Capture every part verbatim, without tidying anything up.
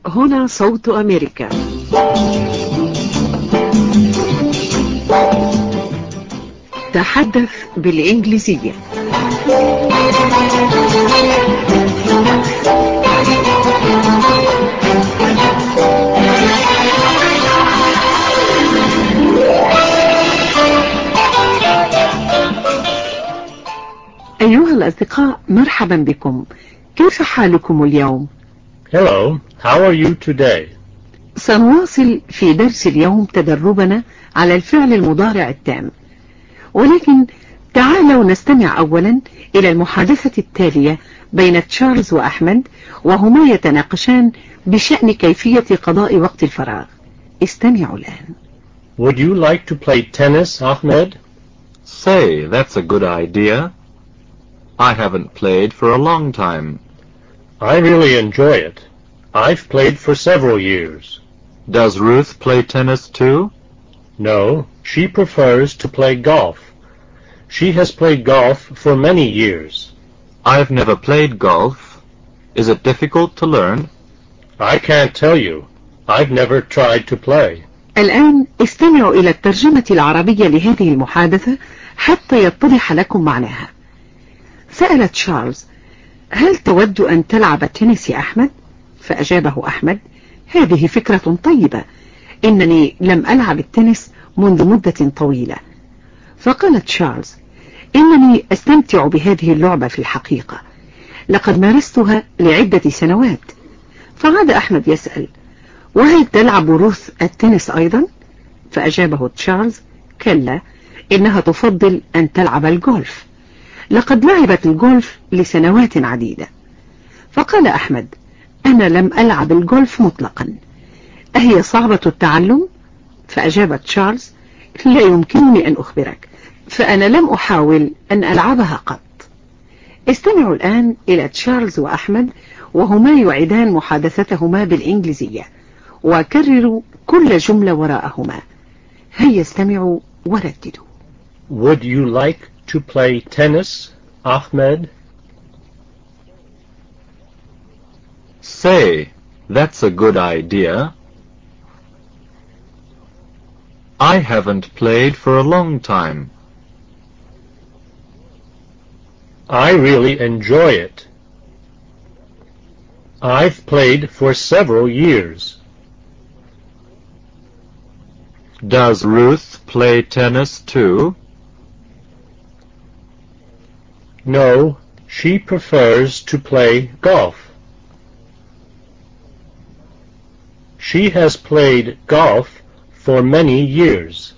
هنا صوت أمريكا. تحدث بالإنجليزية. أيها الأصدقاء، مرحبا بكم. كيف حالكم اليوم؟ Hello, how are you today? سنواصل في درس اليوم تدربنا على الفعل المضارع التام، ولكن تعالوا نستمع أولا إلى المحادثة التالية بين تشارلز وأحمد، وهما يتناقشان بشأن كيفية قضاء وقت الفراغ. استمعوا الآن. Would you like to play tennis, Ahmed? Say, that's a good idea. I haven't played for a long time. I really enjoy it. I've played for several years. Does Ruth play tennis too? No, she prefers to play golf. She has played golf for many years. I've never played golf. Is it difficult to learn? I can't tell you. I've never tried to play. الآن استمعوا إلى الترجمة العربية لهذه المحادثة حتى يتضح لكم معناها. سأل تشارلز: هل تود أن تلعب التنس يا أحمد؟ فأجابه أحمد: هذه فكرة طيبة، إنني لم ألعب التنس منذ مدة طويلة. فقال تشارلز: إنني أستمتع بهذه اللعبة في الحقيقة، لقد مارستها لعدة سنوات. فعاد أحمد يسأل: وهل تلعب روث التنس أيضا؟ فأجابه تشارلز: كلا، إنها تفضل أن تلعب الجولف، لقد لعبت الجولف لسنوات عديدة. فقال أحمد: أنا لم ألعب الجولف مطلقا، أهي صعبة التعلم؟ فأجاب تشارلز: لا يمكنني أن أخبرك، فأنا لم أحاول أن ألعبها قط. استمعوا الآن إلى تشارلز وأحمد وهما يعيدان محادثتهما بالإنجليزية، وكرروا كل جملة وراءهما. هيا استمعوا ورددوا. Would you like to play tennis, Ahmed? Say, that's a good idea. I haven't played for a long time. I really enjoy it. I've played for several years. Does Ruth play tennis too? No, she prefers to play golf. She has played golf for many years.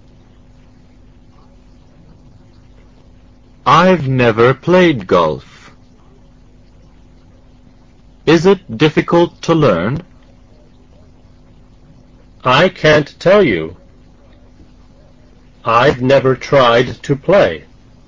I've never played golf. Is it difficult to learn? I can't tell you. I've never tried to play.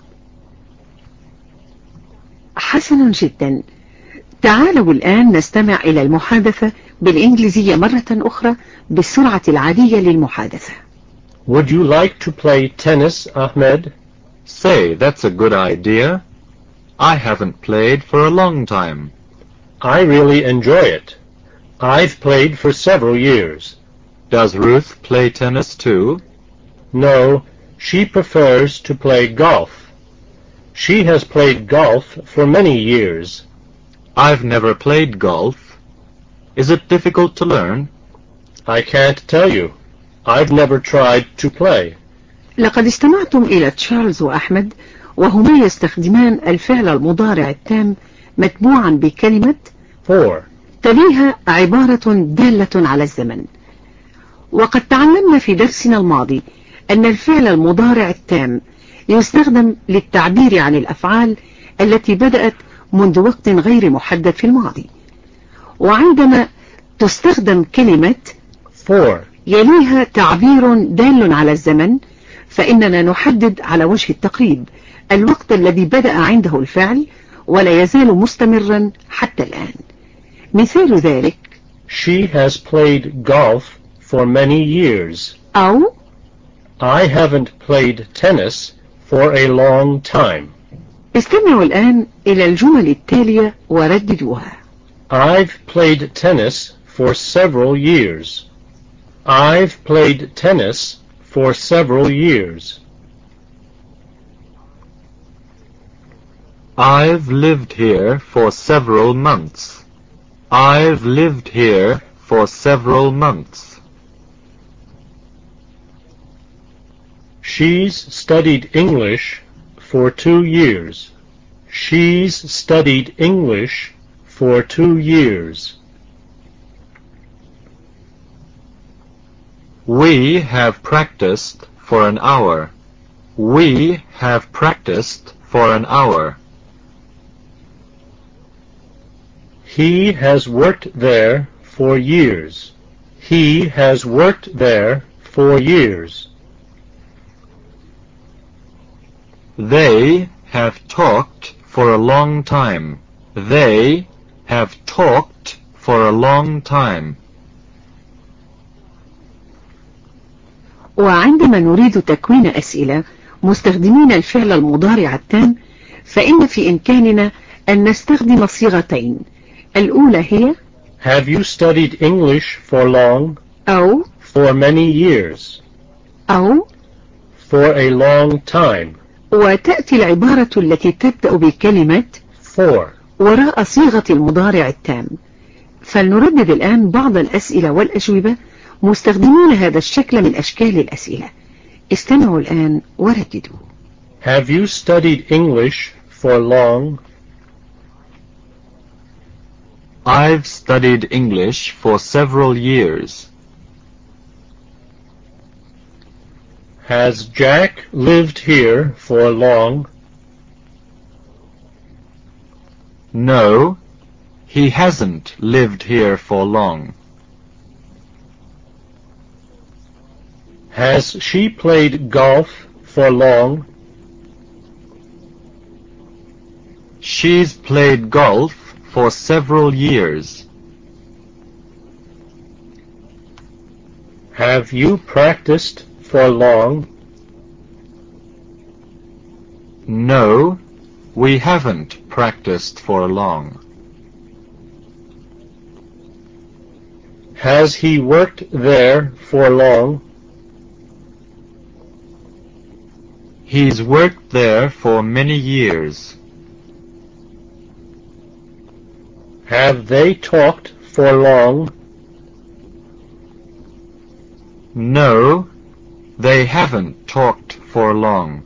حسنا جدا. تعالوا الآن نستمع إلى المحادثة بالإنجليزية مرة أخرى بالسرعة العادية للمحادثة. Would you like to play tennis, Ahmed? Say, that's a good idea. I haven't played for a long time. I really enjoy it. I've played for several years. Does Ruth play tennis too? No, she prefers to play golf. She has played golf for many years. I've never played golf. Is it difficult to learn? I can't tell you. I've never tried to play. لقد استمعتم إلى تشارلز وأحمد وهما يستخدمان الفعل المضارع التام متبوعا بكلمة for تليها عبارة دالة على الزمن. وقد تعلمنا في درسنا الماضي أن الفعل المضارع التام يستخدم للتعبير عن الأفعال التي بدأت منذ وقت غير محدد في الماضي، وعندما تستخدم كلمة for يليها تعبير دال على الزمن، فإننا نحدد على وجه التقريب الوقت الذي بدأ عنده الفعل ولا يزال مستمرا حتى الآن. مثال ذلك: She has played golf for many years. أو I haven't played tennis for a long time. استمعوا الآن إلى الجمل التالية ورددوها. I've played tennis for several years. I've played tennis for several years. I've lived here for several months. I've lived here for several months. She's studied English for two years. She's studied English for two years. We have practiced for an hour. We have practiced for an hour. He has worked there for years. He has worked there for years. They have talked for a long time. They have talked for a long time. وعندما نريد تكوين أسئلة مستخدمين الفعل المضارع التام فإن في إمكاننا أن نستخدم صيغتين. الأولى هي Have you studied English for long? أو For many years. أو For a long time. وتأتي العبارة التي تبدأ بكلمة For. وراء صيغة المضارع التام. فلنردد الآن بعض الأسئلة والأجوبة مستخدمون هذا الشكل من أشكال الأسئلة. استمعوا الآن ورددوا. Have you studied English for long? I've studied English for several years. Has Jack lived here for long? No, he hasn't lived here for long. Has she played golf for long? She's played golf for several years. Have you practiced for long? No, we haven't practiced for long. Has he worked there for long? He's worked there for many years. Have they talked for long? No, they haven't talked for long.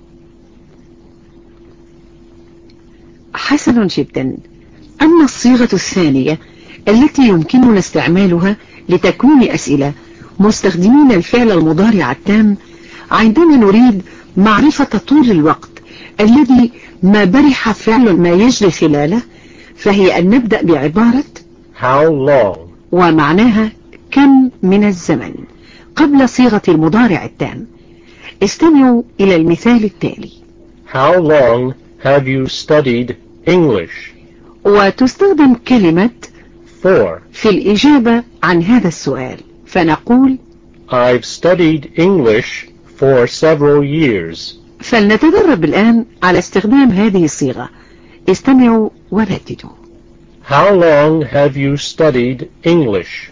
حسن جدا. أما الصيغة الثانية التي يمكننا استعمالها لتكوين أسئلة مستخدمين الفعل المضارع التام عندما نريد معرفة طول الوقت الذي ما برح فعل ما يجري خلاله فهي أن نبدأ بعبارة How long? ومعناها كم من الزمن قبل صيغة المضارع التام. استمعوا إلى المثال التالي. How long have you studied English? وتستخدم كلمة For. في الإجابة عن هذا السؤال فنقول I've studied English for several years. فلنتدرب الآن على استخدام هذه الصيغة. استمعوا ورددوا. How long have you studied English?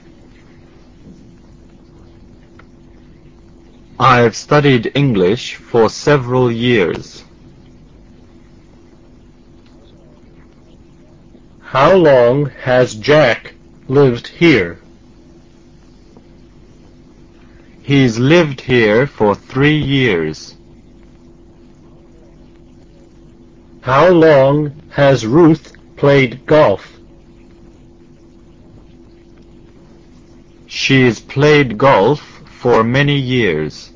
I've studied English for several years. How long has Jack lived here? He's lived here for three years. How long has Ruth played golf? She's played golf for many years.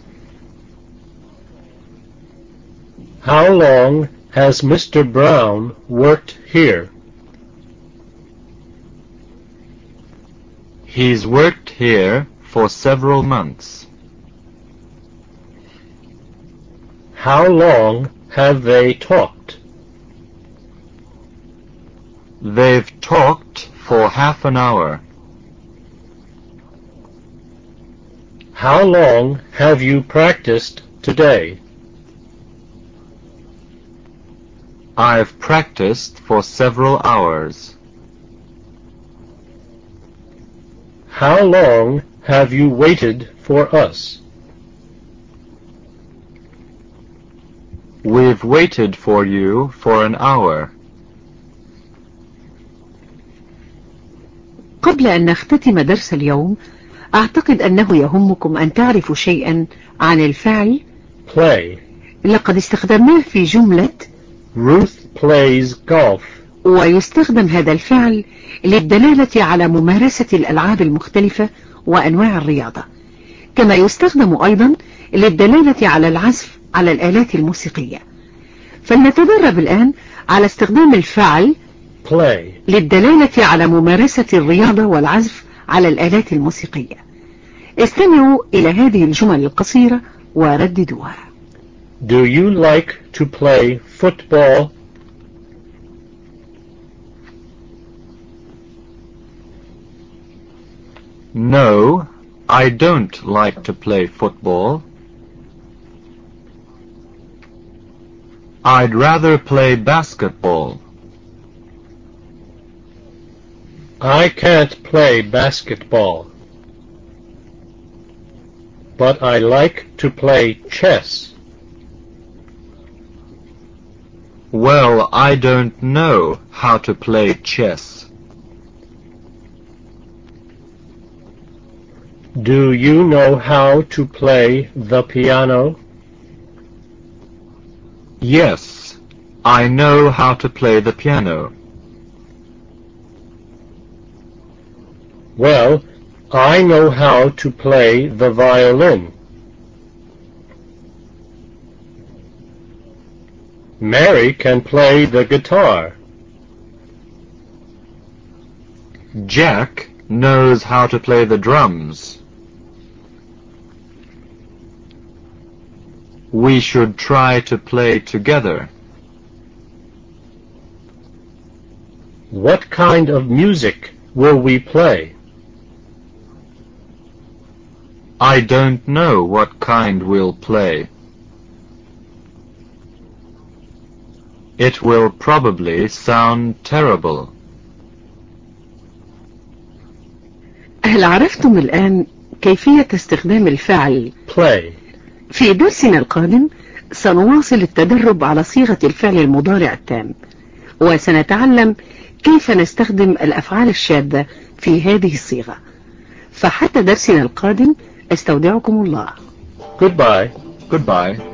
How long has Mister Brown worked here? He's worked here for several months. How long have they talked? They've talked for half an hour. How long have you practiced today? I've practiced for several hours. How long have you waited for us? We've waited for you for an hour. قبل أن نختتم درس اليوم أعتقد أنه يهمكم أن تعرفوا شيئا عن الفعل Play. لقد استخدمناه في جملة Ruth plays golf. ويستخدم هذا الفعل للدلالة على ممارسة الألعاب المختلفة وأنواع الرياضة، كما يستخدم أيضا للدلالة على العزف على الآلات الموسيقية. فلنتدرب الآن على استخدام الفعل Play. للدلالة على ممارسة الرياضة والعزف على الآلات الموسيقية. استمعوا إلى هذه الجمل القصيرة ورددوها. Do you like to play football? No, I don't like to play football. I'd rather play basketball. I can't play basketball, but I like to play chess. Well, I don't know how to play chess. Do you know how to play the piano? Yes, I know how to play the piano. Well, I know how to play the violin. Mary can play the guitar. Jack knows how to play the drums. We should try to play together. What kind of music will we play? I don't know what kind we'll play. It will probably sound terrible. هل عرفتم الآن كيفية استخدام الفعل Play. في درسنا القادم؟ سنواصل التدرب على صيغة الفعل المضارع التام، وسنتعلم كيف نستخدم الأفعال الشاذة في هذه الصيغة. فحتى درسنا القادم استودعكم الله. Goodbye. Goodbye.